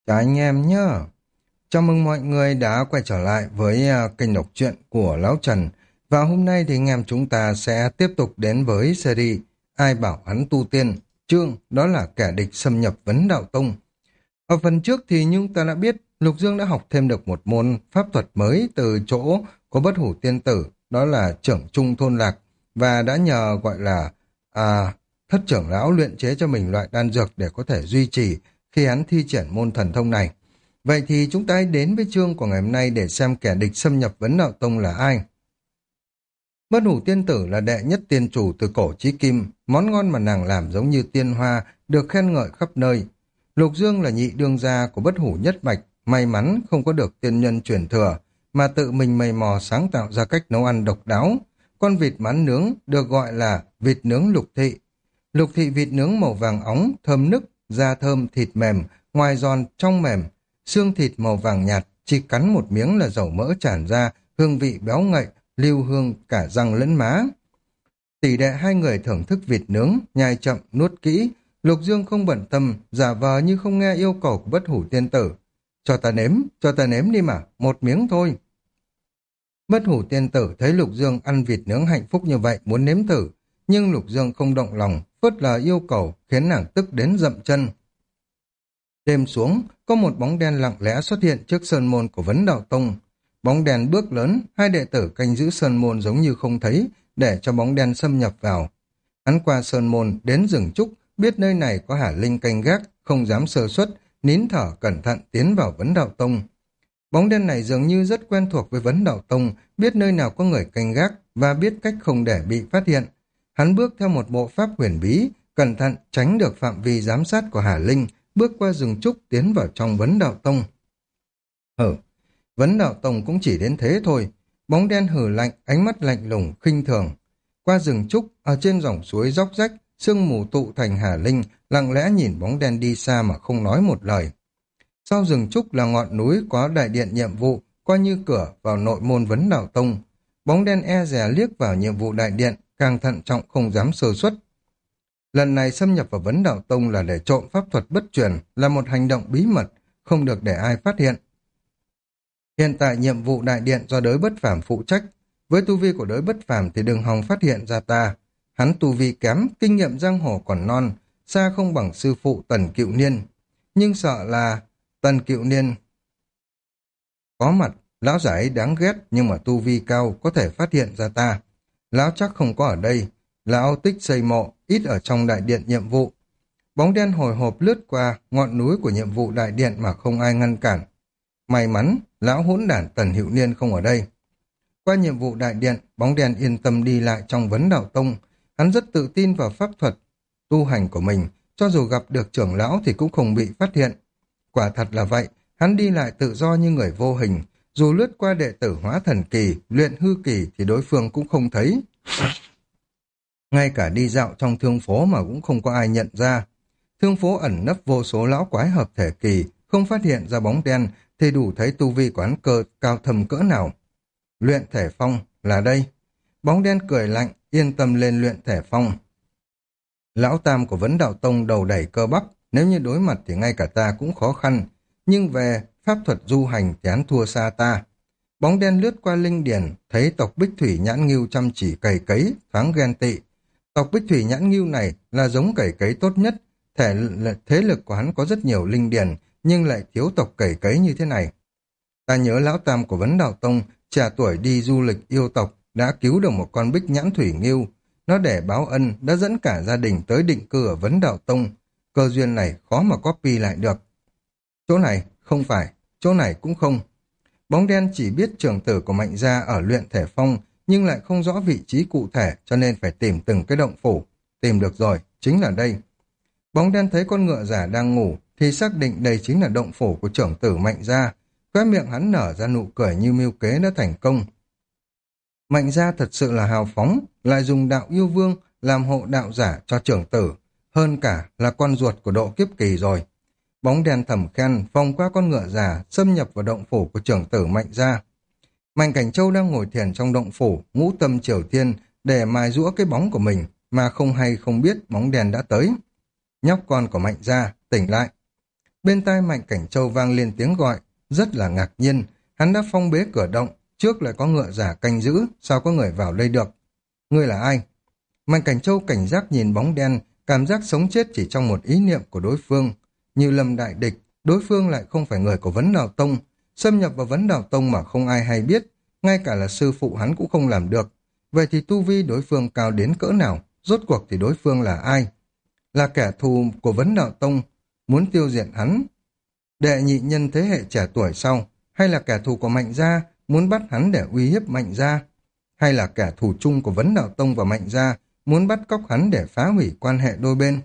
Chào anh em nhé. Chào mừng mọi người đã quay trở lại với kênh đọc truyện của Lão Trần. Và hôm nay thì anh em chúng ta sẽ tiếp tục đến với series Ai bảo hắn tu tiên, chương đó là kẻ địch xâm nhập vấn đạo tông. Ở phần trước thì chúng ta đã biết Lục Dương đã học thêm được một môn pháp thuật mới từ chỗ của Bất Hủ Tiên Tử, đó là trưởng trung thôn lạc, và đã nhờ gọi là thất trưởng lão luyện chế cho mình loại đan dược để có thể duy trì khi hắn thi triển môn thần thông này. Vậy thì chúng ta hãy đến với chương của ngày hôm nay để xem kẻ địch xâm nhập vấn đạo tông là ai. Bất Hủ Tiên Tử là đệ nhất tiên chủ từ cổ chí kim, món ngon mà nàng làm giống như tiên hoa, được khen ngợi khắp nơi. Lục Dương là nhị đương gia của Bất Hủ nhất mạch, may mắn không có được tiên nhân truyền thừa, mà tự mình mày mò sáng tạo ra cách nấu ăn độc đáo. Con vịt mán nướng được gọi là vịt nướng lục thị. Lục thị vịt nướng màu vàng óng, thơm nức, da thơm, thịt mềm, ngoài giòn, trong mềm, xương thịt màu vàng nhạt, chỉ cắn một miếng là dầu mỡ tràn ra, hương vị béo ngậy, lưu hương cả răng lẫn má. Tỷ đệ hai người thưởng thức vịt nướng, nhai chậm, nuốt kỹ. Lục Dương không bận tâm, giả vờ như không nghe yêu cầu của Bất Hủ Tiên Tử. Cho ta nếm đi mà, một miếng thôi. Bất Hủ Tiên Tử thấy Lục Dương ăn vịt nướng hạnh phúc như vậy muốn nếm thử, nhưng Lục Dương không động lòng, phớt lờ yêu cầu khiến nàng tức đến dậm chân. Đêm xuống, có một bóng đen lặng lẽ xuất hiện trước sơn môn của Vấn Đạo Tông. Bóng đen bước lớn, hai đệ tử canh giữ sơn môn giống như không thấy, để cho bóng đen xâm nhập vào. Hắn qua sơn môn, đến rừng trúc, biết nơi này có Hà Linh canh gác, không dám sơ suất, nín thở cẩn thận tiến vào Vấn Đạo Tông. Bóng đen này dường như rất quen thuộc với Vấn Đạo Tông, biết nơi nào có người canh gác và biết cách không để bị phát hiện. Hắn bước theo một bộ pháp huyền bí, cẩn thận tránh được phạm vi giám sát của Hà Linh, bước qua rừng trúc tiến vào trong Vấn Đạo Tông. Vấn Đạo Tông cũng chỉ đến thế thôi. Bóng đen hừ lạnh, ánh mắt lạnh lùng, khinh thường. Qua rừng trúc, ở trên dòng suối róc rách, sương mù tụ thành Hà Linh, lặng lẽ nhìn bóng đen đi xa mà không nói một lời. Sau rừng trúc là ngọn núi có đại điện nhiệm vụ, coi như cửa vào nội môn Vấn Đạo Tông. Bóng đen e dè liếc vào nhiệm vụ đại điện, càng thận trọng không dám sơ suất. Lần này xâm nhập vào Vấn Đạo Tông là để trộm pháp thuật bất truyền, là một hành động bí mật, không được để ai phát hiện. Hiện tại nhiệm vụ đại điện do Đới Bất Phàm phụ trách, với tu vi của Đới Bất Phàm thì đừng hòng phát hiện ra ta. Hắn tu vi kém, kinh nghiệm giang hồ còn non, xa không bằng sư phụ Tần Cựu Niên. Nhưng sợ là Tần Cựu Niên có mặt, lão giả ấy đáng ghét nhưng mà tu vi cao có thể phát hiện ra ta. Lão chắc không có ở đây, lão tích xây mộ, ít ở trong đại điện nhiệm vụ. Bóng đen hồi hộp lướt qua ngọn núi của nhiệm vụ đại điện mà không ai ngăn cản. May mắn, lão hỗn đản Tần Hữu Niên không ở đây. Qua nhiệm vụ đại điện, bóng đen yên tâm đi lại trong Vấn Đạo Tông. Hắn rất tự tin vào pháp thuật tu hành của mình, cho dù gặp được trưởng lão thì cũng không bị phát hiện. Quả thật là vậy, hắn đi lại tự do như người vô hình, dù lướt qua đệ tử hóa thần kỳ, luyện hư kỳ thì đối phương cũng không thấy. Ngay cả đi dạo trong thương phố mà cũng không có ai nhận ra. Thương phố ẩn nấp vô số lão quái hợp thể kỳ, không phát hiện ra bóng đen thì đủ thấy tu vi của hắn cơ cao thâm cỡ nào. Luyện thể phong là đây. Bóng đen cười lạnh, yên tâm lên luyện thể phong. Lão tam của Vấn Đạo Tông đầu đẩy cơ bắp, nếu như đối mặt thì ngay cả ta cũng khó khăn. Nhưng về pháp thuật du hành thì hắn thua xa ta. Bóng đen lướt qua linh điền, thấy tộc Bích Thủy Nhãn Ngưu chăm chỉ cày cấy, thoáng ghen tị. Tộc Bích Thủy Nhãn Ngưu này là giống cày cấy tốt nhất. Thế lực của hắn có rất nhiều linh điền, nhưng lại thiếu tộc cày cấy như thế này. Ta nhớ lão tam của Vấn Đạo Tông, trẻ tuổi đi du lịch yêu tộc, đã cứu được một con Bích Nhãn Thủy Ngưu. Nó để báo ân, đã dẫn cả gia đình tới định cư ở Vấn Đạo Tông. Cơ duyên này khó mà copy lại được. Chỗ này không phải, chỗ này cũng không. Bóng đen chỉ biết trưởng tử của Mạnh gia ở luyện thể phong, nhưng lại không rõ vị trí cụ thể, cho nên phải tìm từng cái động phủ. Tìm được rồi, chính là đây. Bóng đen thấy con ngựa giả đang ngủ, thì xác định đây chính là động phủ của trưởng tử Mạnh gia. Khóe miệng hắn nở ra nụ cười như mưu kế đã thành công. Mạnh gia thật sự là hào phóng, lại dùng đạo yêu vương làm hộ đạo giả cho trưởng tử, hơn cả là con ruột của độ kiếp kỳ rồi. Bóng đen thầm khen, vòng qua con ngựa giả, xâm nhập vào động phủ của trưởng tử Mạnh gia. Mạnh Cảnh Châu đang ngồi thiền trong động phủ, ngũ tâm triều thiên, để mài giũa cái bóng của mình, mà không hay không biết bóng đen đã tới. Nhóc con của Mạnh gia, tỉnh lại. Bên tai Mạnh Cảnh Châu vang lên tiếng gọi, rất là ngạc nhiên, hắn đã phong bế cửa động, trước lại có ngựa giả canh giữ, sao có người vào đây được? Ngươi là ai? Mạnh Cảnh Châu cảnh giác nhìn bóng đen, cảm giác sống chết chỉ trong một ý niệm của đối phương. Như lâm đại địch, đối phương lại không phải người của Vấn Đạo Tông, xâm nhập vào Vấn Đạo Tông mà không ai hay biết, ngay cả là sư phụ hắn cũng không làm được. Vậy thì tu vi đối phương cao đến cỡ nào? Rốt cuộc thì đối phương là ai? Là kẻ thù của Vấn Đạo Tông, muốn tiêu diệt hắn. Đệ nhị nhân thế hệ trẻ tuổi sau, hay là kẻ thù của Mạnh Gia, muốn bắt hắn để uy hiếp Mạnh Gia? Hay là kẻ thù chung của Vấn Đạo Tông và Mạnh Gia, muốn bắt cóc hắn để phá hủy quan hệ đôi bên?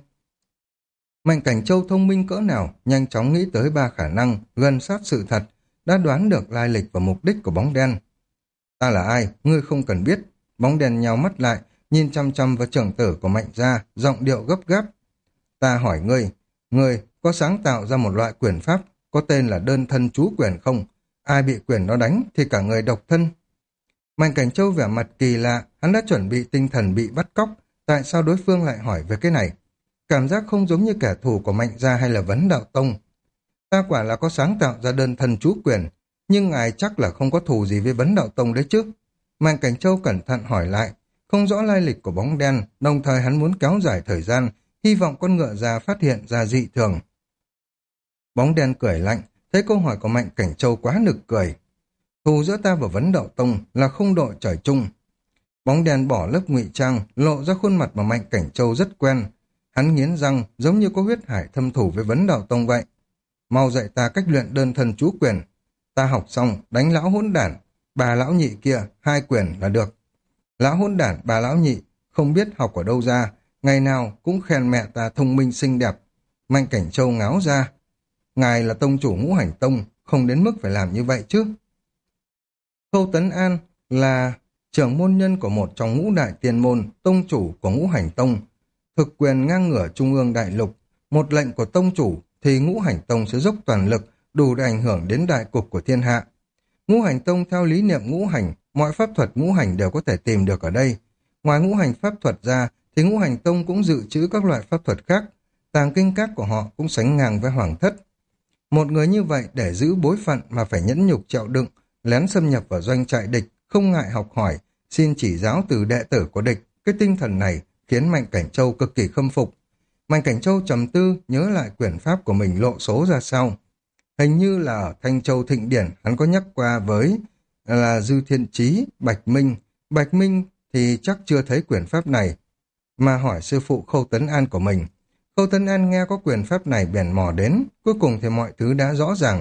Mạnh Cảnh Châu thông minh cỡ nào, nhanh chóng nghĩ tới ba khả năng, gần sát sự thật, đã đoán được lai lịch và mục đích của bóng đen. Ta là ai, ngươi không cần biết. Bóng đen nhào mắt lại, nhìn chăm chăm vào trưởng tử của Mạnh Gia, giọng điệu gấp gáp. Ta hỏi ngươi có sáng tạo ra một loại quyền pháp, có tên là đơn thân chú quyền không? Ai bị quyền nó đánh thì cả người độc thân. Mạnh Cảnh Châu vẻ mặt kỳ lạ, hắn đã chuẩn bị tinh thần bị bắt cóc, tại sao đối phương lại hỏi về cái này? Cảm giác không giống như kẻ thù của Mạnh Gia hay là Vấn Đạo Tông. Ta quả là có sáng tạo ra đơn thân chú quyền, nhưng ngài chắc là không có thù gì với Vấn Đạo Tông đấy chứ? Mạnh Cảnh Châu cẩn thận hỏi lại, không rõ lai lịch của bóng đen, đồng thời hắn muốn kéo dài thời gian, hy vọng con ngựa già phát hiện ra dị thường. Bóng đen cười lạnh, thấy câu hỏi của Mạnh Cảnh Châu quá nực cười. Thù giữa ta và Vấn Đạo Tông là không đội trời chung. Bóng đen bỏ lớp ngụy trang, lộ ra khuôn mặt mà Mạnh Cảnh Châu rất quen. Hắn nghiến răng, giống như có huyết hải thâm thù với Vấn Đạo Tông vậy. Mau dạy ta cách luyện đơn thân chú quyền. Ta học xong, đánh lão hỗn đản, bà lão nhị kia, 2 quyền là được. Lão hỗn đản, bà lão nhị, không biết học ở đâu ra, ngày nào cũng khen mẹ ta thông minh xinh đẹp. Mạnh Cảnh Châu ngáo ra. Ngài là tông chủ Ngũ Hành Tông, không đến mức phải làm như vậy chứ. Khâu Tấn An là trưởng môn nhân của một trong ngũ đại tiên môn, tông chủ của Ngũ Hành Tông, thực quyền ngang ngửa trung ương đại lục. Một lệnh của tông chủ thì Ngũ Hành Tông sẽ dốc toàn lực, đủ để ảnh hưởng đến đại cục của thiên hạ. Ngũ Hành Tông theo lý niệm ngũ hành, mọi pháp thuật ngũ hành đều có thể tìm được ở đây. Ngoài ngũ hành pháp thuật ra, thì Ngũ Hành Tông cũng dự trữ các loại pháp thuật khác. Tàng kinh các của họ cũng sánh ngang với Hoàng Thất. Một người như vậy để giữ bối phận mà phải nhẫn nhục chịu đựng, lén xâm nhập vào doanh trại địch, không ngại học hỏi, xin chỉ giáo từ đệ tử của địch. Cái tinh thần này khiến Mạnh Cảnh Châu cực kỳ khâm phục. Mạnh Cảnh Châu trầm tư, nhớ lại quyền pháp của mình lộ số ra sao. Hình như là ở Thanh Châu Thịnh Điển, hắn có nhắc qua với là Dư Thiên Chí, Bạch Minh. Bạch Minh thì chắc chưa thấy quyền pháp này, mà hỏi sư phụ Khâu Tấn An của mình. Khâu Tấn An nghe có quyền pháp này bèn mò đến, cuối cùng thì mọi thứ đã rõ ràng.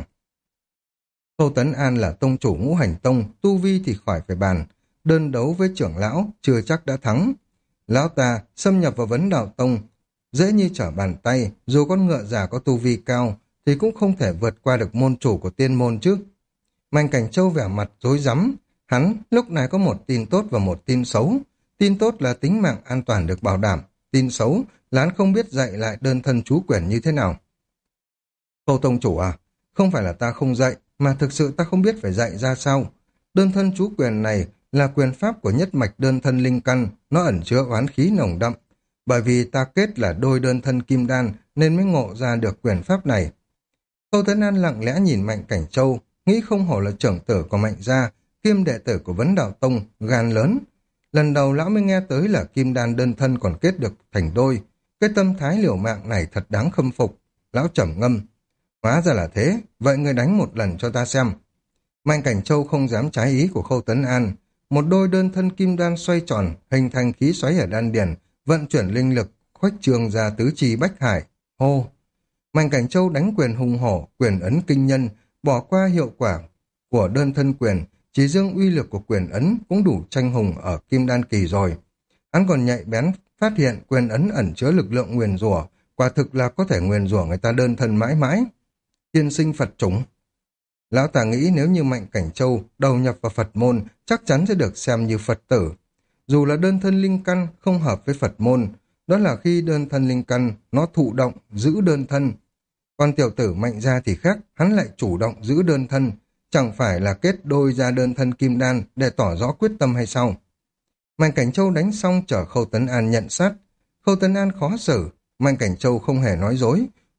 Khâu Tấn An là tông chủ Ngũ Hành Tông, tu vi thì khỏi phải bàn, đơn đấu với trưởng lão chưa chắc đã thắng. Lão ta xâm nhập vào Vấn Đạo Tông, dễ như trở bàn tay, dù con ngựa già có tu vi cao, thì cũng không thể vượt qua được môn chủ của tiên môn chứ. Mạnh Cảnh Châu vẻ mặt rối rắm, hắn lúc này có một tin tốt và một tin xấu. Tin tốt là tính mạng an toàn được bảo đảm, tin xấu là hắn không biết dạy lại đơn thân chú quyền như thế nào. Khâu tông chủ à, không phải là ta không dạy, mà thực sự ta không biết phải dạy ra sao. Đơn thân chú quyền này là quyền pháp của nhất mạch đơn thân linh căn, nó ẩn chứa oán khí nồng đậm. Bởi vì ta kết là đôi đơn thân kim đan nên mới ngộ ra được quyền pháp này. Khâu Tấn An lặng lẽ nhìn Mạnh Cảnh Châu, nghĩ không hổ là trưởng tử của Mạnh Gia, kiêm đệ tử của Vấn Đạo Tông, gan lớn. Lần đầu lão mới nghe tới là kim đan đơn thân còn kết được thành đôi. Cái tâm thái liều mạng này thật đáng khâm phục. Lão trầm ngâm. Hóa ra là thế, vậy ngươi đánh một lần cho ta xem. Mạnh Cảnh Châu không dám trái ý của Khâu Tấn An. Một đôi đơn thân kim đan xoay tròn, hình thành khí xoáy ở đan điền, vận chuyển linh lực, khuếch trương ra tứ chi bách hải. Hô! Mạnh Cảnh Châu đánh quyền hùng hổ, quyền ấn kinh nhân, bỏ qua hiệu quả của đơn thân quyền, chỉ riêng uy lực của quyền ấn cũng đủ tranh hùng ở kim đan kỳ rồi. Hắn còn nhạy bén phát hiện quyền ấn ẩn chứa lực lượng nguyền rủa, quả thực là có thể nguyền rủa người ta đơn thân mãi mãi. Tiên sinh Phật chủng. Lão ta nghĩ nếu như Mạnh Cảnh Châu đầu nhập vào Phật môn, chắc chắn sẽ được xem như Phật tử. Dù là đơn thân linh căn không hợp với Phật môn, đó là khi đơn thân linh căn nó thụ động giữ đơn thân. Còn tiểu tử Mạnh Gia thì khác, hắn lại chủ động giữ đơn thân, chẳng phải là kết đôi ra đơn thân kim đan để tỏ rõ quyết tâm hay sao? Mạnh Cảnh Châu đánh xong chở Khâu Tấn An nhận sát. Khâu Tấn An khó xử, Mạnh Cảnh Châu không hề nói dối,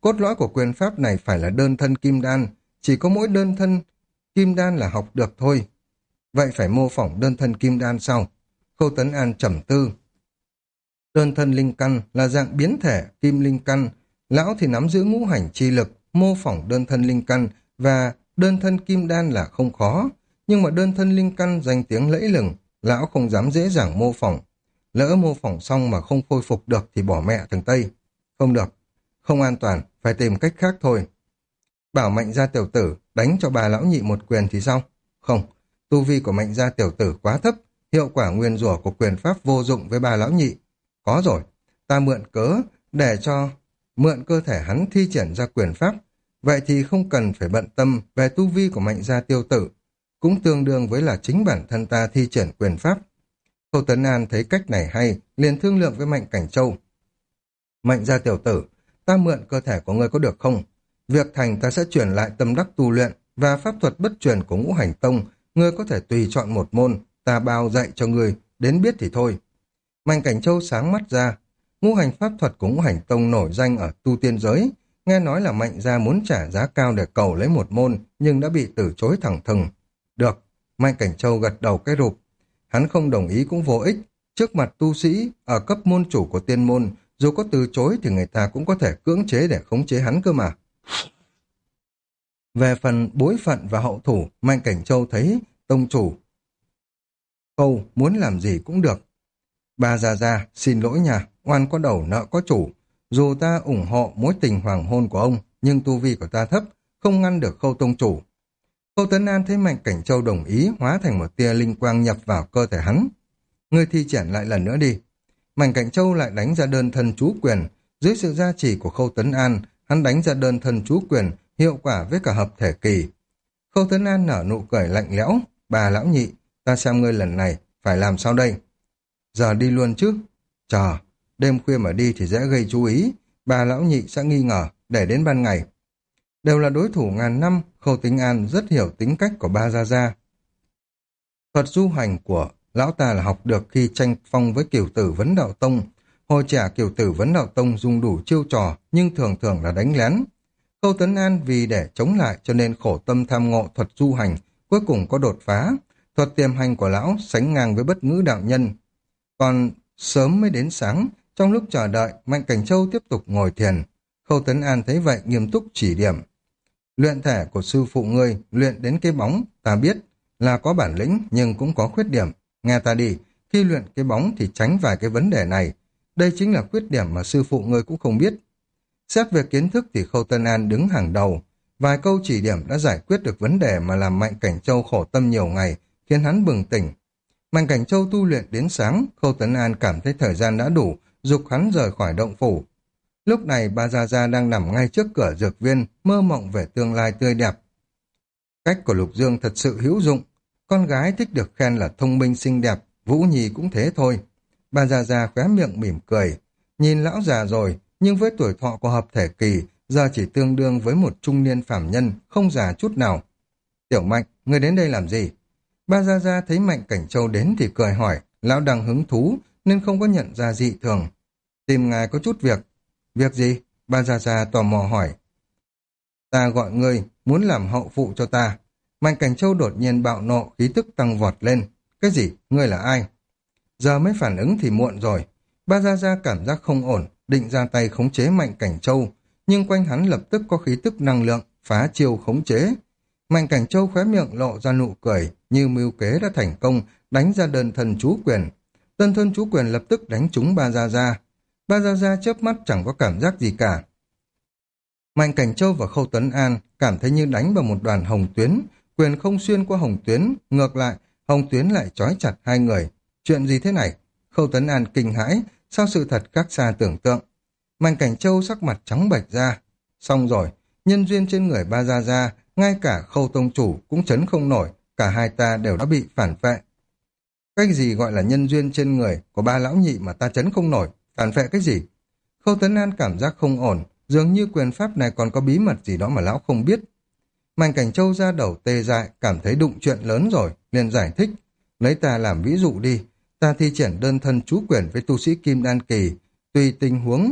Cốt lõi của quyền pháp này phải là đơn thân kim đan, chỉ có mỗi đơn thân kim đan là học được thôi. Vậy phải mô phỏng đơn thân kim đan sau. Khâu Tấn An trầm tư. Đơn thân linh căn là dạng biến thể kim linh căn, lão thì nắm giữ ngũ hành chi lực, mô phỏng đơn thân linh căn và đơn thân kim đan là không khó, nhưng mà đơn thân linh căn danh tiếng lẫy lừng, lão không dám dễ dàng mô phỏng. Lỡ mô phỏng xong mà không khôi phục được thì bỏ mẹ thằng Tây. Không được, không an toàn, phải tìm cách khác thôi. Bảo Mạnh gia tiểu tử đánh cho bà lão nhị một quyền thì sao? Không, tu vi của Mạnh gia tiểu tử quá thấp, hiệu quả nguyên rủa của quyền pháp vô dụng với bà lão nhị. Có rồi, ta mượn cớ để cho mượn cơ thể hắn thi triển ra quyền pháp. Vậy thì không cần phải bận tâm về tu vi của Mạnh gia tiêu tử, cũng tương đương với là chính bản thân ta thi triển quyền pháp. Khâu Tấn An thấy cách này hay, liền thương lượng với Mạnh Cảnh Châu. Mạnh gia tiểu tử, ta mượn cơ thể của ngươi có được không? Việc thành ta sẽ chuyển lại tâm đắc tu luyện và pháp thuật bất truyền của Ngũ Hành Tông, ngươi có thể tùy chọn một môn, ta bao dạy cho ngươi, đến biết thì thôi. Mạnh Cảnh Châu sáng mắt ra, ngũ hành pháp thuật của Ngũ Hành Tông nổi danh ở tu tiên giới, nghe nói là Mạnh gia muốn trả giá cao để cầu lấy một môn, nhưng đã bị từ chối thẳng thừng. Được, Mạnh Cảnh Châu gật đầu cái rụp. Hắn không đồng ý cũng vô ích, trước mặt tu sĩ ở cấp môn chủ của tiên môn, dù có từ chối thì người ta cũng có thể cưỡng chế để khống chế hắn cơ mà. Về phần bối phận và hậu thủ, Mạnh Cảnh Châu thấy tông chủ Khâu muốn làm gì cũng được. Bà già, xin lỗi nhà, oan có đầu nợ có chủ. Dù ta ủng hộ mối tình hoàng hôn của ông, nhưng tu vi của ta thấp, không ngăn được Khâu tông chủ. Khâu Tấn An thấy Mạnh Cảnh Châu đồng ý, hóa thành một tia linh quang nhập vào cơ thể hắn. Ngươi thi triển lại lần nữa đi. Mạnh Cảnh Châu lại đánh ra đơn thân chú quyền. Dưới sự gia trì của Khâu Tấn An, hắn đánh ra đơn thân chú quyền, hiệu quả với cả hợp thể kỳ. Khâu Tấn An nở nụ cười lạnh lẽo. Bà lão nhị, ta xem ngươi lần này phải làm sao đây? Giờ đi luôn chứ? Chờ, đêm khuya mà đi thì dễ gây chú ý. Bà lão nhị sẽ nghi ngờ, để đến ban ngày. Đều là đối thủ ngàn năm, Khâu Tấn An rất hiểu tính cách của ba gia gia. Thuật du hành của lão ta là học được khi tranh phong với Cửu Tử Vấn Đạo Tông. Hồi trẻ Cửu Tử Vấn Đạo Tông dùng đủ chiêu trò, nhưng thường thường là đánh lén. Khâu Tấn An vì để chống lại cho nên khổ tâm tham ngộ thuật du hành, cuối cùng có đột phá. Thuật tiềm hành của lão sánh ngang với Bất Ngữ đạo nhân. Còn sớm mới đến sáng, trong lúc chờ đợi, Mạnh Cảnh Châu tiếp tục ngồi thiền. Khâu Tấn An thấy vậy nghiêm túc chỉ điểm. Luyện thể của sư phụ ngươi, luyện đến cái bóng, ta biết là có bản lĩnh nhưng cũng có khuyết điểm. Nghe ta đi, khi luyện cái bóng thì tránh vài cái vấn đề này. Đây chính là khuyết điểm mà sư phụ ngươi cũng không biết. Xét về kiến thức thì Khâu Tấn An đứng hàng đầu. Vài câu chỉ điểm đã giải quyết được vấn đề mà làm Mạnh Cảnh Châu khổ tâm nhiều ngày, khiến hắn bừng tỉnh. Mạnh Cảnh Châu tu luyện đến sáng, Khâu Tấn An cảm thấy thời gian đã đủ, giục hắn rời khỏi động phủ. Lúc này bà Gia Gia đang nằm ngay trước cửa dược viên, mơ mộng về tương lai tươi đẹp. Cách của Lục Dương thật sự hữu dụng. Con gái thích được khen là thông minh xinh đẹp, Vũ Nhi cũng thế thôi. Bà Gia Gia khóe miệng mỉm cười. Nhìn lão già rồi, nhưng với tuổi thọ của hợp thể kỳ, giờ chỉ tương đương với một trung niên phàm nhân, không già chút nào. Tiểu Mạnh, ngươi đến đây làm gì? Bà Gia Gia thấy Mạnh Cảnh Châu đến thì cười hỏi, lão đang hứng thú nên không có nhận ra dị thường. Tìm ngài có chút việc. Việc gì? Bà Gia Gia tò mò hỏi. Ta gọi ngươi, muốn làm hậu phụ cho ta. Mạnh Cảnh Châu đột nhiên bạo nộ, khí tức tăng vọt lên. Cái gì? Ngươi là ai? Giờ mới phản ứng thì muộn rồi. Bà Gia Gia cảm giác không ổn, định ra tay khống chế Mạnh Cảnh Châu, nhưng quanh hắn lập tức có khí tức năng lượng, phá chiêu khống chế. Mạnh Cảnh Châu khóe miệng lộ ra nụ cười, như mưu kế đã thành công, đánh ra đơn thân chú quyền. Đơn thân chú quyền lập tức đánh trúng Ba Gia Gia. Ba Gia Gia chớp mắt chẳng có cảm giác gì cả. Mạnh Cảnh Châu và Khâu Tấn An cảm thấy như đánh vào một đoàn hồng tuyến, quyền không xuyên qua hồng tuyến, ngược lại, hồng tuyến lại trói chặt hai người. Chuyện gì thế này? Khâu Tấn An kinh hãi, sao sự thật khác xa tưởng tượng. Mạnh Cảnh Châu sắc mặt trắng bệch ra. Xong rồi, nhân duyên trên người Ba Gia Gia, ngay cả Khâu tông chủ cũng chấn không nổi, cả hai ta đều đã bị phản phệ. Cái gì gọi là nhân duyên trên người của ba lão nhị mà ta chấn không nổi, phản phệ cái gì? Khâu Tấn An cảm giác không ổn, dường như quyền pháp này còn có bí mật gì đó mà lão không biết. Mạnh Cảnh Châu ra đầu tê dại, cảm thấy đụng chuyện lớn rồi, liền giải thích. Lấy ta làm ví dụ đi, ta thi triển đơn thân chú quyền với tu sĩ Kim Đan Kỳ, tùy tình huống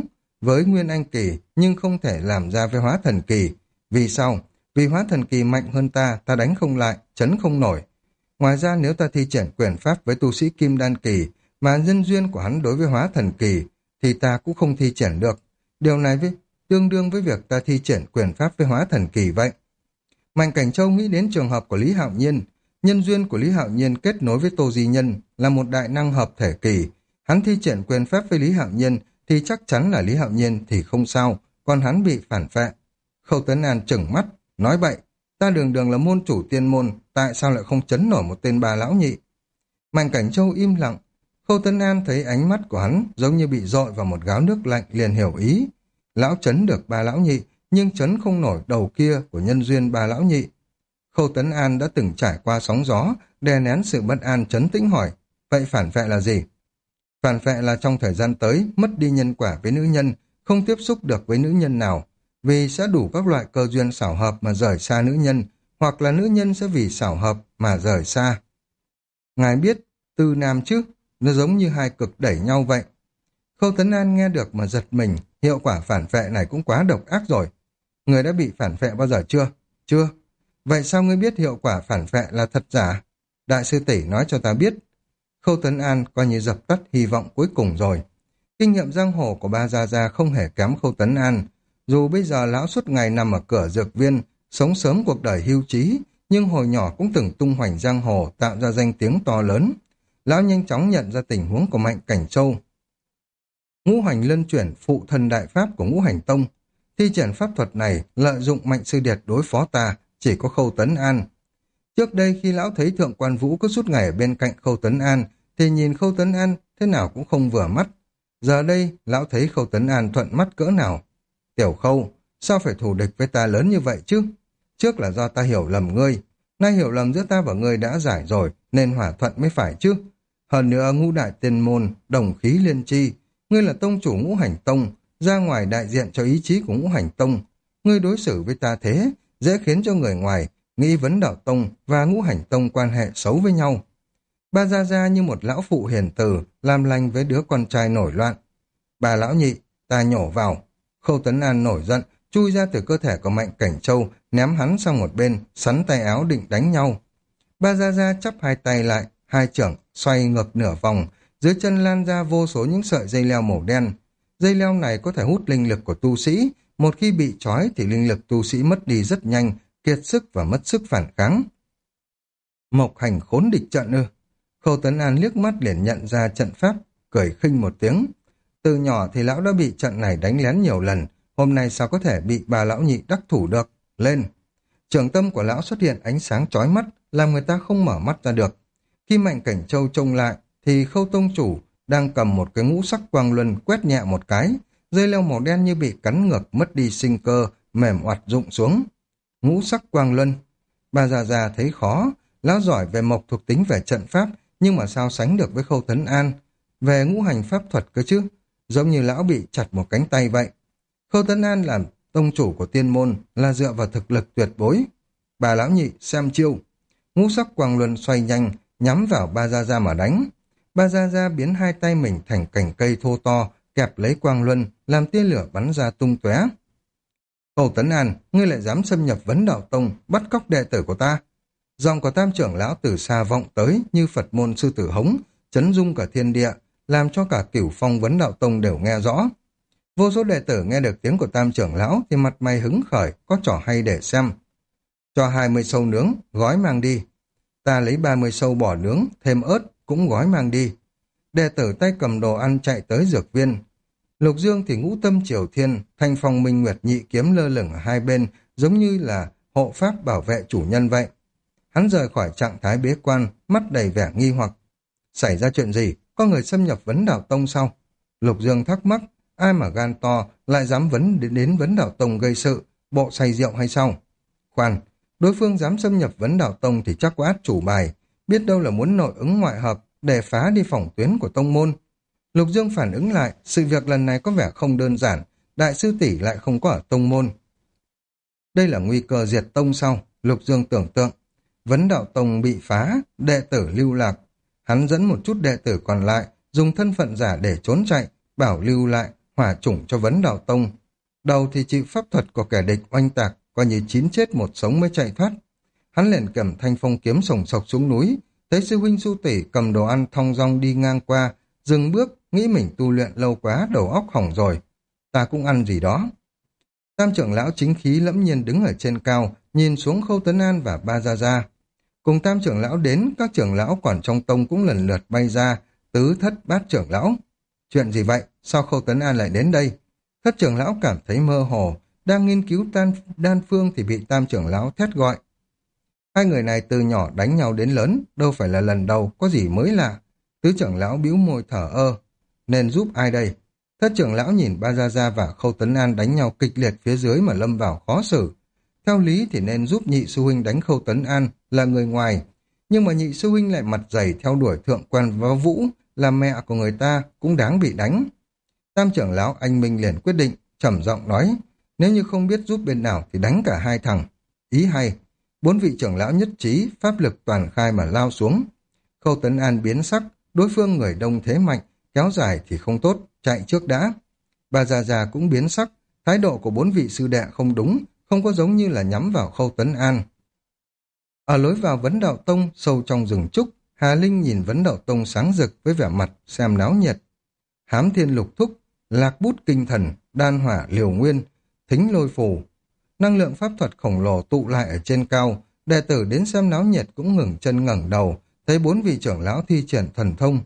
với Nguyên Anh Kỳ, nhưng không thể làm ra với Hóa Thần Kỳ. Vì sao? Vì Hóa Thần Kỳ mạnh hơn ta đánh không lại, chấn không nổi. Ngoài ra nếu ta thi triển quyền pháp với tu sĩ Kim Đan Kỳ, mà nhân duyên của hắn đối với Hóa Thần Kỳ, thì ta cũng không thi triển được. Điều này tương đương với việc ta thi triển quyền pháp với Hóa Thần Kỳ vậy. Mạnh Cảnh Châu nghĩ đến trường hợp của Lý Hạo Nhiên. Nhân duyên của Lý Hạo Nhiên kết nối với Tô Di Nhân là một đại năng hợp thể kỳ. Hắn thi triển quyền pháp với Lý Hạo Nhiên thì chắc chắn là Lý Hạo Nhiên thì không sao, còn hắn bị phản phệ. Khâu Tấn An trừng mắt, nói bậy, ta đường đường là môn chủ tiên môn, tại sao lại không chấn nổi một tên bà lão nhị? Mạnh Cảnh Châu im lặng. Khâu Tấn An thấy ánh mắt của hắn giống như bị dội vào một gáo nước lạnh, liền hiểu ý. Lão chấn được bà lão nhị, nhưng chấn không nổi đầu kia của nhân duyên bà lão nhị. Khâu Tấn An đã từng trải qua sóng gió, đè nén sự bất an, trấn tĩnh hỏi, vậy phản phệ là gì? Phản phệ là trong thời gian tới mất đi nhân quả với nữ nhân, không tiếp xúc được với nữ nhân nào, vì sẽ đủ các loại cơ duyên xảo hợp mà rời xa nữ nhân, hoặc là nữ nhân sẽ vì xảo hợp mà rời xa. Ngài biết từ nam chứ, nó giống như hai cực đẩy nhau vậy. Khâu Tấn An nghe được mà giật mình, hiệu quả phản phệ này cũng quá độc ác rồi. Người đã bị phản phệ bao giờ chưa? Chưa. Vậy sao ngươi biết hiệu quả phản phệ là thật giả? Đại sư tỷ nói cho ta biết. Khâu Tấn An coi như dập tắt hy vọng cuối cùng rồi. Kinh nghiệm giang hồ của Ba Gia Gia không hề kém Khâu Tấn An. Dù bây giờ lão suốt ngày nằm ở cửa dược viên, sống sớm cuộc đời hưu trí, nhưng hồi nhỏ cũng từng tung hoành giang hồ, tạo ra danh tiếng to lớn. Lão nhanh chóng nhận ra tình huống của Mạnh Cảnh Châu. Ngũ hành luân chuyển phụ thân đại pháp của Ngũ Hành Tông. Thi triển pháp thuật này lợi dụng Mạnh Sư Điệt đối phó ta, chỉ có Khâu Tấn An. Trước đây khi lão thấy Thượng Quan Vũ cứ suốt ngày ở bên cạnh Khâu Tấn An, thì nhìn Khâu Tấn An thế nào cũng không vừa mắt. Giờ đây, lão thấy Khâu Tấn An thuận mắt cỡ nào. Tiểu Khâu, sao phải thù địch với ta lớn như vậy chứ? Trước là do ta hiểu lầm ngươi. Nay hiểu lầm giữa ta và ngươi đã giải rồi, nên hòa thuận mới phải chứ. Hơn nữa ngũ đại tiên môn, đồng khí liên chi. Ngươi là tông chủ Ngũ Hành Tông, ra ngoài đại diện cho ý chí của Ngũ Hành Tông. Ngươi đối xử với ta thế, dễ khiến cho người ngoài nghĩ Vấn Đạo Tông và Ngũ Hành Tông quan hệ xấu với nhau. Ba Gia Gia như một lão phụ hiền từ, làm lành với đứa con trai nổi loạn. Bà lão nhị, ta nhổ vào. Khâu Tấn An nổi giận, chui ra từ cơ thể của Mạnh Cảnh Châu, ném hắn sang một bên, sắn tay áo định đánh nhau. Ba Gia Gia chắp hai tay lại, hai chưởng xoay ngược nửa vòng, dưới chân lan ra vô số những sợi dây leo màu đen. Dây leo này có thể hút linh lực của tu sĩ, một khi bị trói thì linh lực tu sĩ mất đi rất nhanh, kiệt sức và mất sức phản kháng. Mộc hành khốn địch trận ư? Khâu Tấn An liếc mắt liền nhận ra trận pháp, cười khinh một tiếng. Từ nhỏ thì lão đã bị trận này đánh lén nhiều lần, hôm nay sao có thể bị bà lão nhị đắc thủ được? Lên! Trường tâm của lão xuất hiện ánh sáng chói mắt, làm người ta không mở mắt ra được. Khi Mạnh Cảnh Châu trông lại, thì Khâu tông chủ đang cầm một cái ngũ sắc quang luân quét nhẹ một cái, dây leo màu đen như bị cắn ngược, mất đi sinh cơ, mềm oặt rụng xuống. Ngũ sắc quang luân. Bà già già thấy khó, lão giỏi về mộc thuộc tính về trận pháp, nhưng mà sao sánh được với Khâu Tấn An? Về ngũ hành pháp thuật cơ chứ, giống như lão bị chặt một cánh tay vậy. Khâu Tấn An làm tông chủ của tiên môn là dựa vào thực lực tuyệt đối. Bà lão nhị xem chiêu. Ngũ sắc quang luân xoay nhanh, nhắm vào Ba Gia Gia mà đánh. Ba Gia Gia biến hai tay mình thành cành cây thô to, kẹp lấy quang luân, làm tia lửa bắn ra tung tóe. Khâu Tấn An, ngươi lại dám xâm nhập Vấn Đạo Tông, bắt cóc đệ tử của ta. Giọng của tam trưởng lão từ xa vọng tới như Phật môn sư tử hống, chấn rung cả thiên địa, làm cho cả Cửu Phong Vấn Đạo Tông đều nghe rõ. Vô số đệ tử nghe được tiếng của tam trưởng lão thì mặt mày hứng khởi, có trò hay để xem. Cho 20 sâu nướng, gói mang đi. Ta lấy 30 sâu bò nướng, thêm ớt, cũng gói mang đi. Đệ tử tay cầm đồ ăn chạy tới dược viên. Lục Dương thì ngũ tâm triều thiên, thanh phong minh nguyệt nhị kiếm lơ lửng ở hai bên, giống như là hộ pháp bảo vệ chủ nhân vậy. Hắn rời khỏi trạng thái bế quan, mắt đầy vẻ nghi hoặc. Xảy ra chuyện gì? Có người xâm nhập Vấn Đạo Tông sao? Lục Dương thắc mắc, ai mà gan to lại dám đến Vấn Đạo Tông gây sự, bộ say rượu hay sao? Khoan, đối phương dám xâm nhập Vấn Đạo Tông thì chắc có át chủ bài, biết đâu là muốn nội ứng ngoại hợp để phá đi phòng tuyến của tông môn. Lục Dương phản ứng lại, sự việc lần này có vẻ không đơn giản, đại sư tỷ lại không có ở tông môn. Đây là nguy cơ diệt tông sao? Lục Dương tưởng tượng. Vấn Đạo Tông bị phá, đệ tử lưu lạc. Hắn dẫn một chút đệ tử còn lại, dùng thân phận giả để trốn chạy, bảo lưu lại, hỏa chủng cho Vấn Đạo Tông. Đầu thì chịu pháp thuật của kẻ địch oanh tạc, coi như 9 chết 1 sống mới chạy thoát. Hắn liền cầm thanh phong kiếm sồng sộc xuống núi, thấy sư huynh Du Tỷ cầm đồ ăn thong dong đi ngang qua, dừng bước, nghĩ mình tu luyện lâu quá, đầu óc hỏng rồi. Ta cũng ăn gì đó. Tam trưởng lão chính khí lẫm nhiên đứng ở trên cao, nhìn xuống Khâu Tấn An và Ba Gia Gia. Cùng tam trưởng lão đến, các trưởng lão còn trong tông cũng lần lượt bay ra, tứ thất bát trưởng lão. Chuyện gì vậy? Sao Khâu Tấn An lại đến đây? Thất trưởng lão cảm thấy mơ hồ, đang nghiên cứu đan phương thì bị tam trưởng lão thét gọi. Hai người này từ nhỏ đánh nhau đến lớn, đâu phải là lần đầu, có gì mới lạ. Tứ trưởng lão bĩu môi thở ơ. Nên giúp ai đây? Thất trưởng lão nhìn Ba Gia Gia và Khâu Tấn An đánh nhau kịch liệt phía dưới mà lâm vào khó xử. Theo lý thì nên giúp nhị sư huynh đánh Khâu Tấn An là người ngoài, nhưng mà nhị sư huynh lại mặt dày theo đuổi thượng quan Võ Vũ, là mẹ của người ta, cũng đáng bị đánh. Tam trưởng lão anh Minh liền quyết định, trầm giọng nói, nếu như không biết giúp bên nào thì đánh cả hai thằng. Ý hay. 4 vị trưởng lão nhất trí, pháp lực toàn khai mà lao xuống. Khâu Tấn An biến sắc, đối phương người đông thế mạnh, kéo dài thì không tốt, chạy trước đã. Bà già già cũng biến sắc, thái độ của 4 vị sư đệ không đúng, không có giống như là nhắm vào Khâu Tấn An. Ở lối vào Vấn Đạo Tông, sâu trong rừng trúc, Hà Linh nhìn Vấn Đạo Tông sáng rực với vẻ mặt xem náo nhiệt. Hám thiên lục thúc, lạc bút kinh thần, đan hỏa liều nguyên, thính lôi phù. Năng lượng pháp thuật khổng lồ tụ lại ở trên cao, đệ tử đến xem náo nhiệt cũng ngừng chân ngẩng đầu, thấy 4 vị trưởng lão thi triển thần thông.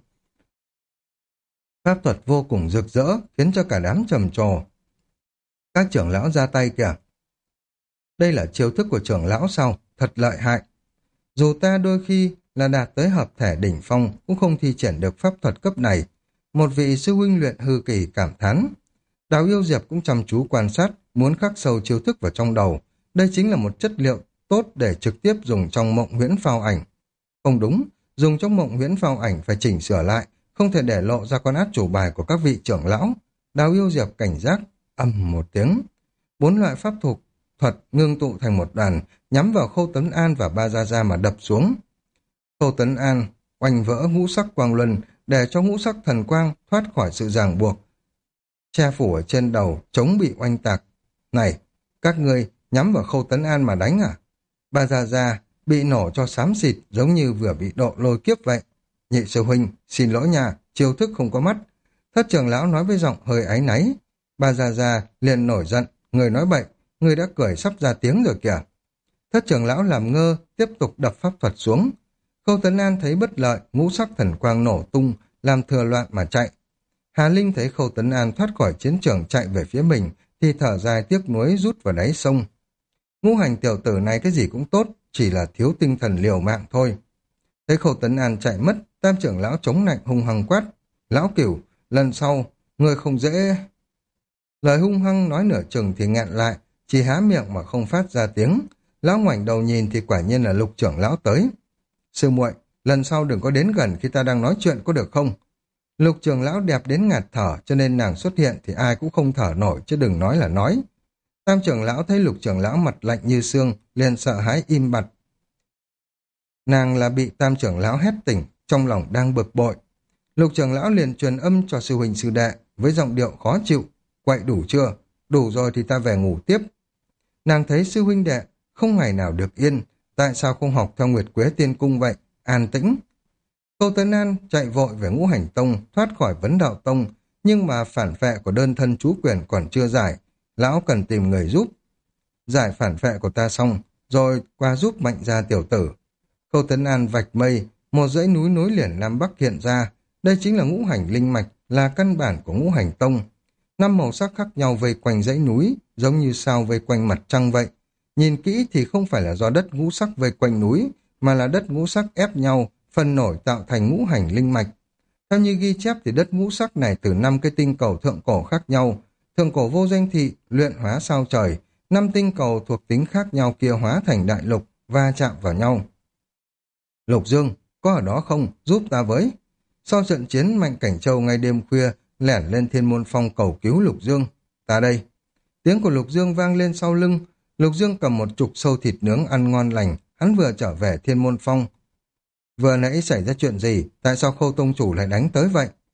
Pháp thuật vô cùng rực rỡ, khiến cho cả đám trầm trồ. Các trưởng lão ra tay kìa. Đây là chiêu thức của trưởng lão sao? Thật lợi hại. Dù ta đôi khi là đạt tới hợp thể đỉnh phong, cũng không thi triển được pháp thuật cấp này. Một vị sư huynh luyện hư kỳ cảm thán. Đào Yêu Diệp cũng chăm chú quan sát, muốn khắc sâu chiêu thức vào trong đầu. Đây chính là một chất liệu tốt để trực tiếp dùng trong mộng huyễn phao ảnh. Không đúng, dùng trong mộng huyễn phao ảnh phải chỉnh sửa lại, không thể để lộ ra con át chủ bài của các vị trưởng lão. Đào Yêu Diệp cảnh giác, ầm một tiếng. 4 loại pháp thuật ngưng tụ thành một đoàn, nhắm vào Khâu Tấn An và Ba Gia Gia mà đập xuống. Khâu Tấn An oanh vỡ ngũ sắc quang luân, để cho ngũ sắc thần quang thoát khỏi sự ràng buộc, che phủ ở trên đầu, chống bị oanh tạc. Này, các ngươi nhắm vào Khâu Tấn An mà đánh à? Ba Gia Gia bị nổ cho xám xịt, giống như vừa bị độ lôi kiếp vậy. Nhị sư huynh, xin lỗi nha, chiêu thức không có mắt. Thất trưởng lão nói với giọng hơi áy náy. Ba Gia Gia liền nổi giận, người nói bậy, người đã cười sắp ra tiếng rồi kìa. Thất trưởng lão làm ngơ, tiếp tục đập pháp thuật xuống. Khâu Tấn An thấy bất lợi, ngũ sắc thần quang nổ tung, làm thừa loạn mà chạy. Hà Linh thấy Khâu Tấn An thoát khỏi chiến trường chạy về phía mình, thì thở dài tiếc nuối rút vào đáy sông. Ngũ hành tiểu tử này cái gì cũng tốt, chỉ là thiếu tinh thần liều mạng thôi. Thấy Khâu Tấn An chạy mất, tam trưởng lão chống nạnh hung hăng quát. Lão Cửu, lần sau, người không dễ... Lời hung hăng nói nửa chừng thì nghẹn lại, chỉ há miệng mà không phát ra tiếng. Lão ngoảnh đầu nhìn thì quả nhiên là Lục trưởng lão tới. Sư muội, lần sau đừng có đến gần khi ta đang nói chuyện có được không? Lục trưởng lão đẹp đến ngạt thở, cho nên nàng xuất hiện thì ai cũng không thở nổi, chứ đừng nói là nói. Tam trưởng lão thấy Lục trưởng lão mặt lạnh như xương, liền sợ hãi im bặt. Nàng là bị tam trưởng lão hét tỉnh, trong lòng đang bực bội. Lục trưởng lão liền truyền âm cho sư huynh sư đệ với giọng điệu khó chịu. Quậy đủ chưa? Đủ rồi thì ta về ngủ tiếp. Nàng thấy sư huynh đệ không ngày nào được yên, tại sao không học theo Nguyệt Quế Tiên Cung vậy? An tĩnh. Khâu Tấn An chạy vội về Ngũ Hành Tông, thoát khỏi Vấn Đạo Tông, nhưng mà phản phệ của đơn thân chú quyền còn chưa giải, lão cần tìm người giúp. Giải phản phệ của ta xong, rồi qua giúp Mạnh Gia tiểu tử. Khâu Tấn An vạch mây, một dãy núi nối liền Nam Bắc hiện ra, đây chính là ngũ hành linh mạch, là căn bản của Ngũ Hành Tông. 5 màu sắc khác nhau vây quanh dãy núi, giống như sao vây quanh mặt trăng vậy. Nhìn kỹ thì không phải là do đất ngũ sắc vây quanh núi, mà là đất ngũ sắc ép nhau, phân nổi tạo thành ngũ hành linh mạch. Theo như ghi chép thì đất ngũ sắc này từ 5 cái tinh cầu thượng cổ khác nhau, thượng cổ vô danh thị, luyện hóa sao trời, 5 tinh cầu thuộc tính khác nhau kia hóa thành đại lục, va chạm vào nhau. Lục Dương, có ở đó không? Giúp ta với. Sau trận chiến Mạnh Cảnh Châu ngay đêm khuya, lẻn lên Thiên Môn Phong cầu cứu Lục Dương. Ta đây. Tiếng của Lục Dương vang lên sau lưng. Lục Dương cầm một chục sâu thịt nướng ăn ngon lành. Hắn vừa trở về Thiên Môn Phong. Vừa nãy xảy ra chuyện gì? Tại sao Khâu Tông Chủ lại đánh tới vậy?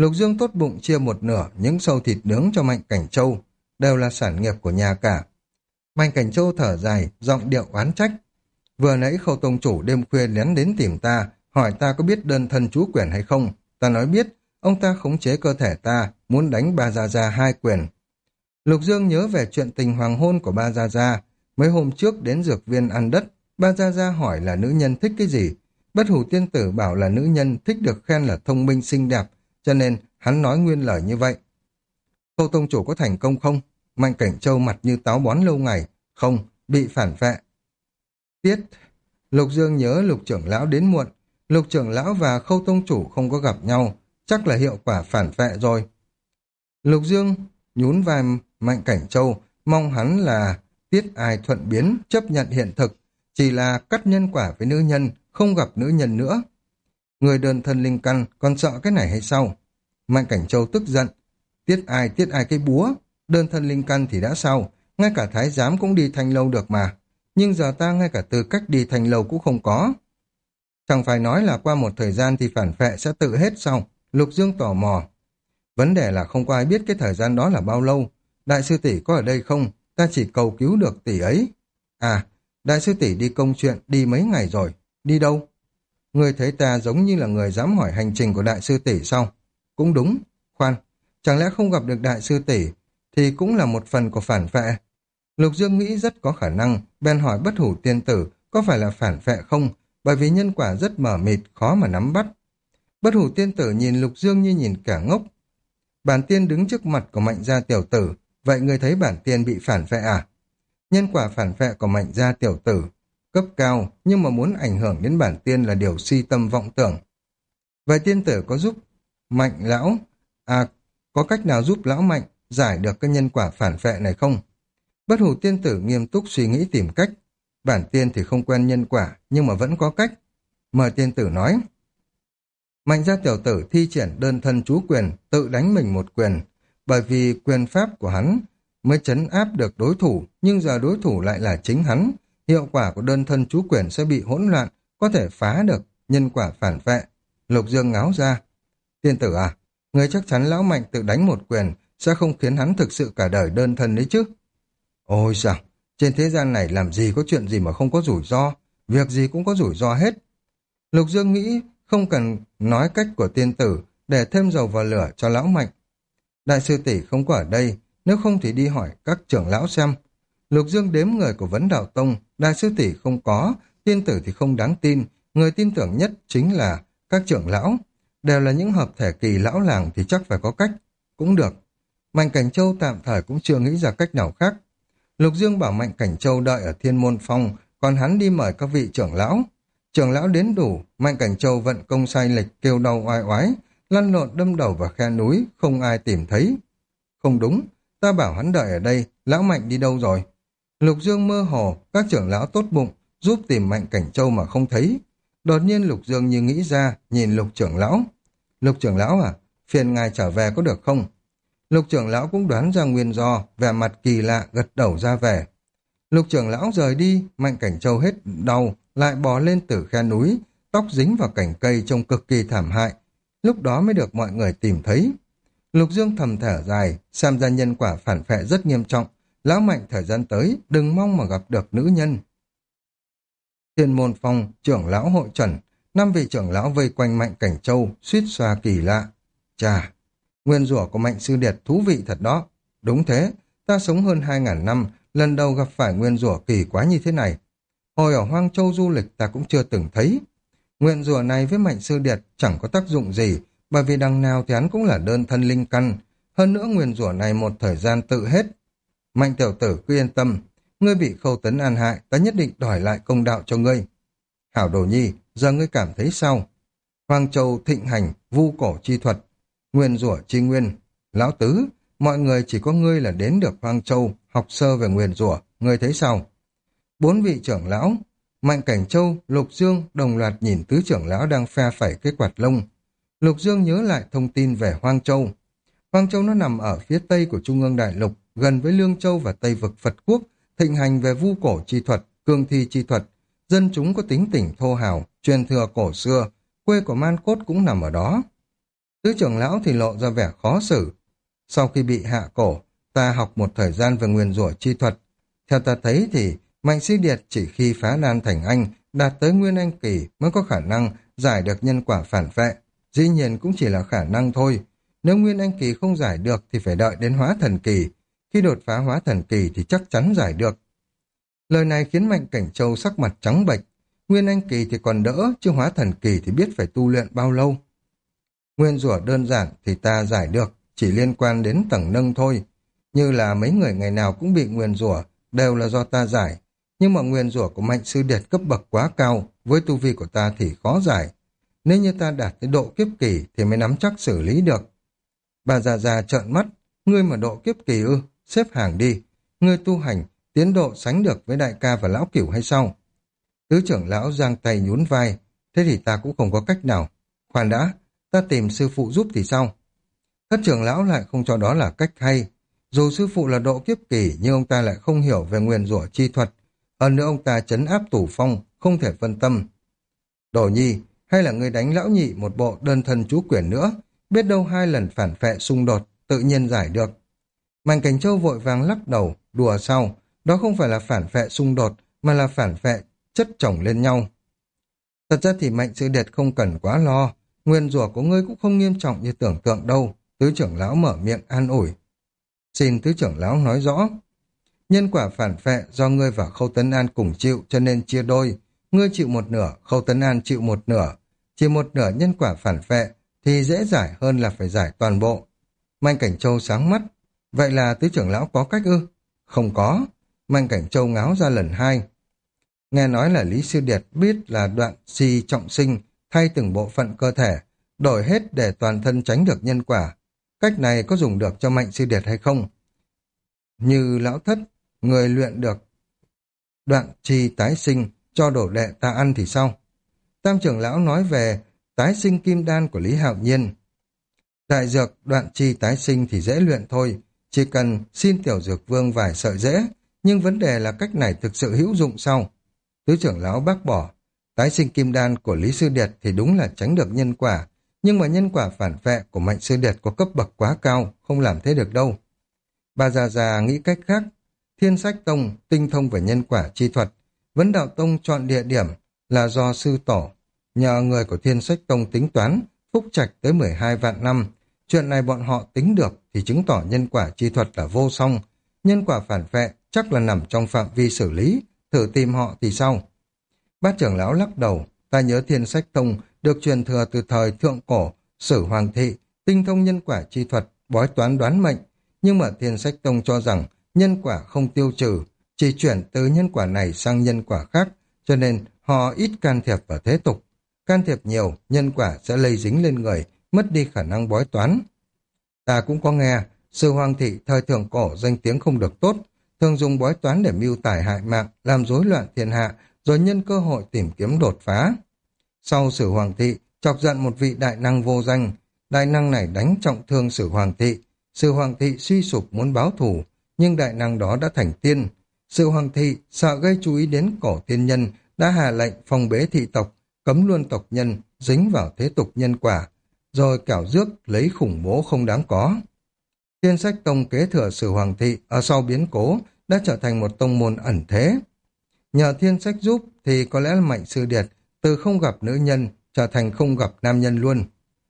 Lục Dương tốt bụng chia một nửa những sâu thịt nướng cho Mạnh Cảnh Châu, đều là sản nghiệp của nhà cả. Mạnh Cảnh Châu thở dài, giọng điệu oán trách. Vừa nãy Khâu tông chủ đêm khuya lén đến tìm ta, hỏi ta có biết đơn thân chú quyền hay không. Ta nói biết, ông ta khống chế cơ thể ta, muốn đánh Ba Gia Gia 2 quyền. Lục Dương nhớ về chuyện tình hoàng hôn của Ba Gia Gia. Mấy hôm trước đến dược viên ăn đất, Ba Gia Gia hỏi là nữ nhân thích cái gì. Bất Hủ tiên tử bảo là nữ nhân thích được khen là thông minh xinh đẹp, cho nên hắn nói nguyên lời như vậy. Khâu tông chủ có thành công không? Mạnh Cảnh Châu mặt như táo bón lâu ngày. Không, bị phản vệ. Tiết. Lục Dương nhớ Lục trưởng lão đến muộn. Lục trưởng lão và Khâu tông chủ không có gặp nhau, chắc là hiệu quả phản vệ rồi. Lục Dương nhún vai Mạnh Cảnh Châu, mong hắn là tiết ai thuận biến, chấp nhận hiện thực, chỉ là cắt nhân quả với nữ nhân, không gặp nữ nhân nữa. Người đơn thân linh căn còn sợ cái này hay sao? Mạnh Cảnh Châu tức giận. Tiết ai cái búa, đơn thân linh căn thì đã sao, ngay cả thái giám cũng đi thanh lâu được mà, nhưng giờ ta ngay cả tư cách đi thanh lâu cũng không có. Chẳng phải nói là qua một thời gian thì phản phệ sẽ tự hết sao? Lục Dương tò mò. Vấn đề là không có ai biết cái thời gian đó là bao lâu. Đại sư tỷ có ở đây không? Ta chỉ cầu cứu được tỷ ấy. À, đại sư tỷ đi công chuyện, đi mấy ngày rồi. Đi đâu? Người thấy ta giống như là người dám hỏi hành trình của đại sư tỷ sao? Cũng đúng. Khoan, chẳng lẽ không gặp được đại sư tỷ thì cũng là một phần của phản phệ? Lục Dương nghĩ rất có khả năng, bèn hỏi Bất Hủ tiên tử có phải là phản phệ không, bởi vì nhân quả rất mờ mịt, khó mà nắm bắt. Bất Hủ tiên tử nhìn Lục Dương như nhìn kẻ ngốc. Bản tiên đứng trước mặt của Mạnh gia tiểu tử, vậy ngươi thấy bản tiên bị phản phệ à? Nhân quả phản phệ của Mạnh gia tiểu tử cấp cao, nhưng mà muốn ảnh hưởng đến bản tiên là điều si tâm vọng tưởng. Vậy tiên tử có giúp Mạnh lão, có cách nào giúp lão Mạnh giải được cái nhân quả phản phệ này không? Bất Hủ tiên tử nghiêm túc suy nghĩ tìm cách. Bản tiên thì không quen nhân quả, nhưng mà vẫn có cách. Mời tiên tử nói. Mạnh gia tiểu tử thi triển đơn thân chú quyền, tự đánh mình một quyền, bởi vì quyền pháp của hắn mới trấn áp được đối thủ, nhưng giờ đối thủ lại là chính hắn. Hiệu quả của đơn thân chú quyền sẽ bị hỗn loạn, có thể phá được nhân quả phản vệ. Lục Dương ngáo ra. Tiên tử à, người chắc chắn lão Mạnh tự đánh một quyền sẽ không khiến hắn thực sự cả đời đơn thân đấy chứ? Ôi sao, trên thế gian này làm gì có chuyện gì mà không có rủi ro, việc gì cũng có rủi ro hết. Lục Dương nghĩ không cần nói cách của tiên tử để thêm dầu vào lửa cho lão Mạnh. Đại sư tỷ không có ở đây, nếu không thì đi hỏi các trưởng lão xem. Lục Dương đếm người của Vấn Đạo Tông, đại sư tỷ không có, tiên tử thì không đáng tin, người tin tưởng nhất chính là các trưởng lão. Đều là những hợp thể kỳ lão làng thì chắc phải có cách. Cũng được. Mạnh Cảnh Châu tạm thời cũng chưa nghĩ ra cách nào khác. Lục Dương bảo Mạnh Cảnh Châu đợi ở Thiên Môn Phong, còn hắn đi mời các vị trưởng lão. Trưởng lão đến đủ, Mạnh Cảnh Châu vận công sai lệch kêu đau oai oái, lăn lộn đâm đầu vào khe núi, không ai tìm thấy. Không đúng, ta bảo hắn đợi ở đây, lão Mạnh đi đâu rồi? Lục Dương mơ hồ, các trưởng lão tốt bụng, giúp tìm Mạnh Cảnh Châu mà không thấy. Đột nhiên Lục Dương như nghĩ ra, nhìn Lục trưởng lão. Lục trưởng lão à, phiền ngài trở về có được không? Lục trưởng lão cũng đoán ra nguyên do, vẻ mặt kỳ lạ gật đầu ra về. Lục trưởng lão rời đi, Mạnh Cảnh Châu hết đau, lại bò lên từ khe núi, tóc dính vào cành cây trông cực kỳ thảm hại. Lúc đó mới được mọi người tìm thấy. Lục Dương thầm thở dài, xem ra nhân quả phản phệ rất nghiêm trọng. Lão Mạnh thời gian tới, đừng mong mà gặp được nữ nhân. Thiên Môn Phong, trưởng lão hội trần, 5 vị trưởng lão vây quanh Mạnh Cảnh Châu, suýt xoa kỳ lạ. Chà, nguyên rủa của Mạnh Sư Điệt thú vị thật đó. Đúng thế, ta sống hơn 2.000 năm, lần đầu gặp phải nguyên rủa kỳ quá như thế này. Hồi ở Hoang Châu du lịch ta cũng chưa từng thấy. Nguyên rủa này với Mạnh Sư Điệt chẳng có tác dụng gì, bởi vì đằng nào thì hắn cũng là đơn thân linh căn. Hơn nữa nguyên rủa này một thời gian tự hết. Mạnh tiểu tử cứ yên tâm, ngươi bị Khâu Tấn an hại, ta nhất định đòi lại công đạo cho ngươi. Hảo Đồ Nhi, giờ ngươi cảm thấy sao? Hoang Châu thịnh hành, vu cổ chi thuật, nguyên rủa chi nguyên. Lão Tứ, mọi người chỉ có ngươi là đến được Hoang Châu, học sơ về nguyên rủa, ngươi thấy sao? 4 vị trưởng lão, Mạnh Cảnh Châu, Lục Dương đồng loạt nhìn tứ trưởng lão đang phe phẩy cái quạt lông. Lục Dương nhớ lại thông tin về Hoang Châu. Hoang Châu nó nằm ở phía tây của Trung ương Đại Lục, gần với Lương Châu và Tây vực Phật Quốc, thịnh hành về vu cổ chi thuật, cương thi chi thuật. Dân chúng có tính tình thô hào, truyền thừa cổ xưa, quê của Man Cốt cũng nằm ở đó. Tứ trưởng lão thì lộ ra vẻ khó xử. Sau khi bị hạ cổ, ta học một thời gian về nguyền rủa chi thuật. Theo ta thấy thì Mạnh Sĩ Điệt chỉ khi phá đan thành anh, đạt tới Nguyên Anh Kỳ mới có khả năng giải được nhân quả phản vệ. Dĩ nhiên cũng chỉ là khả năng thôi. Nếu Nguyên Anh Kỳ không giải được thì phải đợi đến Hóa Thần Kỳ. Khi đột phá Hóa Thần Kỳ thì chắc chắn giải được. Lời này khiến Mạnh Cảnh Châu sắc mặt trắng bệch. Nguyên Anh Kỳ thì còn đỡ, chứ Hóa Thần Kỳ thì biết phải tu luyện bao lâu. Nguyên rủa đơn giản thì ta giải được, chỉ liên quan đến tầng nâng thôi. Như là mấy người ngày nào cũng bị nguyền rủa đều là do ta giải. Nhưng mà nguyền rủa của Mạnh Sư Điệt cấp bậc quá cao, với tu vi của ta thì khó giải. Nếu như ta đạt tới độ kiếp kỳ thì mới nắm chắc xử lý được. Bà già già trợn mắt, ngươi mà độ kiếp kỳ ư, xếp hàng đi. Ngươi tu hành, tiến độ sánh được với đại ca và lão cửu hay sao? Tứ trưởng lão giang tay nhún vai, thế thì ta cũng không có cách nào. Khoan đã, ta tìm sư phụ giúp thì sao? Thất trưởng lão lại không cho đó là cách hay. Dù sư phụ là độ kiếp kỳ nhưng ông ta lại không hiểu về nguyền rủa chi thuật. Hơn nữa ông ta trấn áp tủ phong, không thể phân tâm. Đồ nhi, hay là người đánh lão nhị một bộ đơn thân chú quyển nữa, biết đâu 2 lần phản phệ xung đột, tự nhiên giải được. Mạnh Cảnh Châu vội vàng lắc đầu, đùa sau, đó không phải là phản phệ xung đột, mà là phản phệ chất chồng lên nhau. Thật ra thì Mạnh Sư Điệt không cần quá lo, nguyên rủa của ngươi cũng không nghiêm trọng như tưởng tượng đâu. Tứ trưởng lão mở miệng an ủi. Xin tứ trưởng lão nói rõ. Nhân quả phản phệ do ngươi và Khâu Tấn An cùng chịu cho nên chia đôi. Ngươi chịu một nửa, Khâu Tấn An chịu một nửa. Chỉ một nửa nhân quả phản phệ thì dễ giải hơn là phải giải toàn bộ. Mạnh Cảnh Châu sáng mắt. Vậy là tứ trưởng lão có cách ư? Không có. Mạnh Cảnh Châu ngáo ra lần 2. Nghe nói là Lý Sư Điệt biết là đoạn si trọng sinh thay từng bộ phận cơ thể, đổi hết để toàn thân tránh được nhân quả. Cách này có dùng được cho Mạnh Sư Điệt hay không? Như lão thất, người luyện được đoạn chi tái sinh cho đổ đệ ta ăn thì sao? Tam trưởng lão nói về tái sinh kim đan của Lý Hạo Nhiên. Đại dược đoạn chi tái sinh thì dễ luyện thôi, chỉ cần xin tiểu dược vương vài sợi dễ, nhưng vấn đề là cách này thực sự hữu dụng sao? Tứ trưởng lão bác bỏ, tái sinh kim đan của Lý Sư Điệt thì đúng là tránh được nhân quả, nhưng mà nhân quả phản vệ của Mạnh Sư Điệt có cấp bậc quá cao, không làm thế được đâu. Bà già già nghĩ cách khác. Thiên Sách Tông tinh thông về nhân quả chi thuật, Vấn Đạo Tông chọn địa điểm là do sư tổ, nhờ người của Thiên Sách Tông tính toán, phúc trạch tới 12 vạn năm. Chuyện này bọn họ tính được thì chứng tỏ nhân quả chi thuật là vô song. Nhân quả phản vệ chắc là nằm trong phạm vi xử lý, thử tìm họ thì sao? Bát trưởng lão lắc đầu, ta nhớ Thiên Sách Tông được truyền thừa từ thời thượng cổ, Sử Hoàng thị, tinh thông nhân quả chi thuật, bói toán đoán mệnh, nhưng mà Thiên Sách Tông cho rằng nhân quả không tiêu trừ, chỉ chuyển từ nhân quả này sang nhân quả khác, cho nên họ ít can thiệp vào thế tục. Can thiệp nhiều, nhân quả sẽ lây dính lên người, mất đi khả năng bói toán. Ta cũng có nghe, Sử Hoàng thị thời thượng cổ danh tiếng không được tốt, thường dùng bói toán để mưu tài hại mạng, làm rối loạn thiên hạ, rồi nhân cơ hội tìm kiếm đột phá. Sau Sử Hoàng thị, chọc giận một vị đại năng vô danh, đại năng này đánh trọng thương Sử Hoàng thị. Sử Hoàng thị suy sụp muốn báo thù, nhưng đại năng đó đã thành tiên. Sử Hoàng thị sợ gây chú ý đến cổ tiên nhân, đã hạ lệnh phong bế thị tộc, cấm luôn tộc nhân dính vào thế tục nhân quả, rồi cảo rước lấy khủng bố không đáng có. Thiên Sách Tông kế thừa Sử Hoàng thị ở sau biến cố đã trở thành một tông môn ẩn thế. Nhờ Thiên Sách giúp thì có lẽ là Mạnh Sư Điệt từ không gặp nữ nhân trở thành không gặp nam nhân luôn.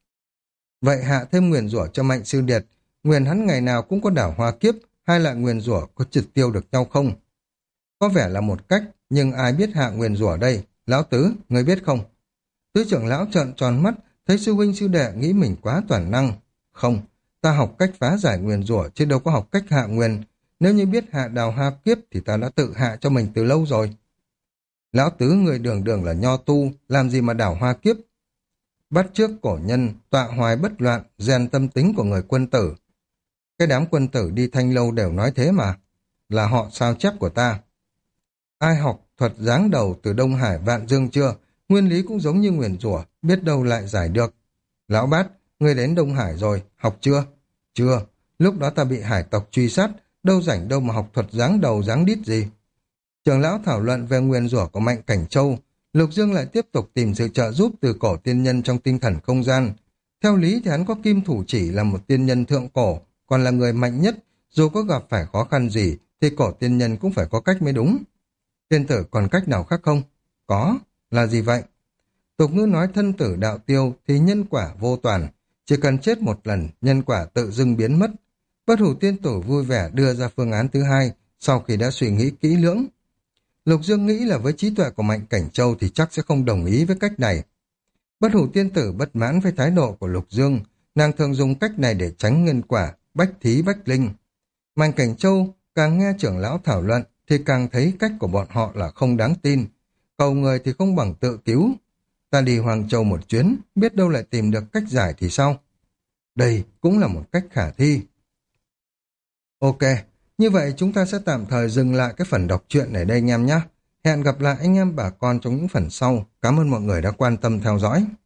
Vậy hạ thêm nguyền rủa cho Mạnh Sư Điệt, nguyền hắn ngày nào cũng có đảo hoa kiếp, hai loại nguyền rủa có triệt tiêu được nhau không? Có vẻ là một cách, nhưng ai biết hạ nguyền rủa đây? Lão Tứ, người biết không? Tứ trưởng lão trợn tròn mắt, thấy sư huynh sư đệ nghĩ mình quá toàn năng. Không, ta học cách phá giải nguyền rủa chứ đâu có học cách hạ nguyền. Nếu như biết hạ đào hoa kiếp thì ta đã tự hạ cho mình từ lâu rồi. Lão Tứ, người đường đường là nho tu, làm gì mà đảo hoa kiếp? Bắt trước cổ nhân, tọa hoài bất loạn, rèn tâm tính của người quân tử. Cái đám quân tử đi Thanh Lâu đều nói thế mà. Là họ sao chép của ta. Ai học thuật giáng đầu từ Đông Hải Vạn Dương chưa? Nguyên lý cũng giống như nguyền rủa, biết đâu lại giải được. Lão Bát, ngươi đến Đông Hải rồi, học chưa? Chưa, lúc đó ta bị hải tộc truy sát, đâu rảnh đâu mà học thuật giáng đầu giáng đít gì. Trưởng lão thảo luận về nguyền rủa của Mạnh Cảnh Châu, Lục Dương lại tiếp tục tìm sự trợ giúp từ cổ tiên nhân trong tinh thần không gian. Theo lý thì hắn có kim thủ chỉ là một tiên nhân thượng cổ, còn là người mạnh nhất, dù có gặp phải khó khăn gì thì cổ tiên nhân cũng phải có cách mới đúng. Tiên tử còn cách nào khác không? Có, là gì vậy? Tục ngữ nói thân tử đạo tiêu thì nhân quả vô toàn, chỉ cần chết một lần, nhân quả tự dưng biến mất. Bất hủ tiên tử vui vẻ đưa ra phương án thứ hai, sau khi đã suy nghĩ kỹ lưỡng. Lục Dương nghĩ là với trí tuệ của Mạnh Cảnh Châu thì chắc sẽ không đồng ý với cách này. Bất hủ tiên tử bất mãn với thái độ của Lục Dương, nàng thường dùng cách này để tránh nhân quả, bách thí bách linh. Mạnh Cảnh Châu càng nghe trưởng lão thảo luận thì càng thấy cách của bọn họ là không đáng tin. Cầu người thì không bằng tự cứu. Ta đi Hoàng Châu một chuyến, biết đâu lại tìm được cách giải thì sao? Đây cũng là một cách khả thi. Ok, như vậy chúng ta sẽ tạm thời dừng lại cái phần đọc truyện ở đây anh em nhé. Hẹn gặp lại anh em bà con trong những phần sau. Cảm ơn mọi người đã quan tâm theo dõi.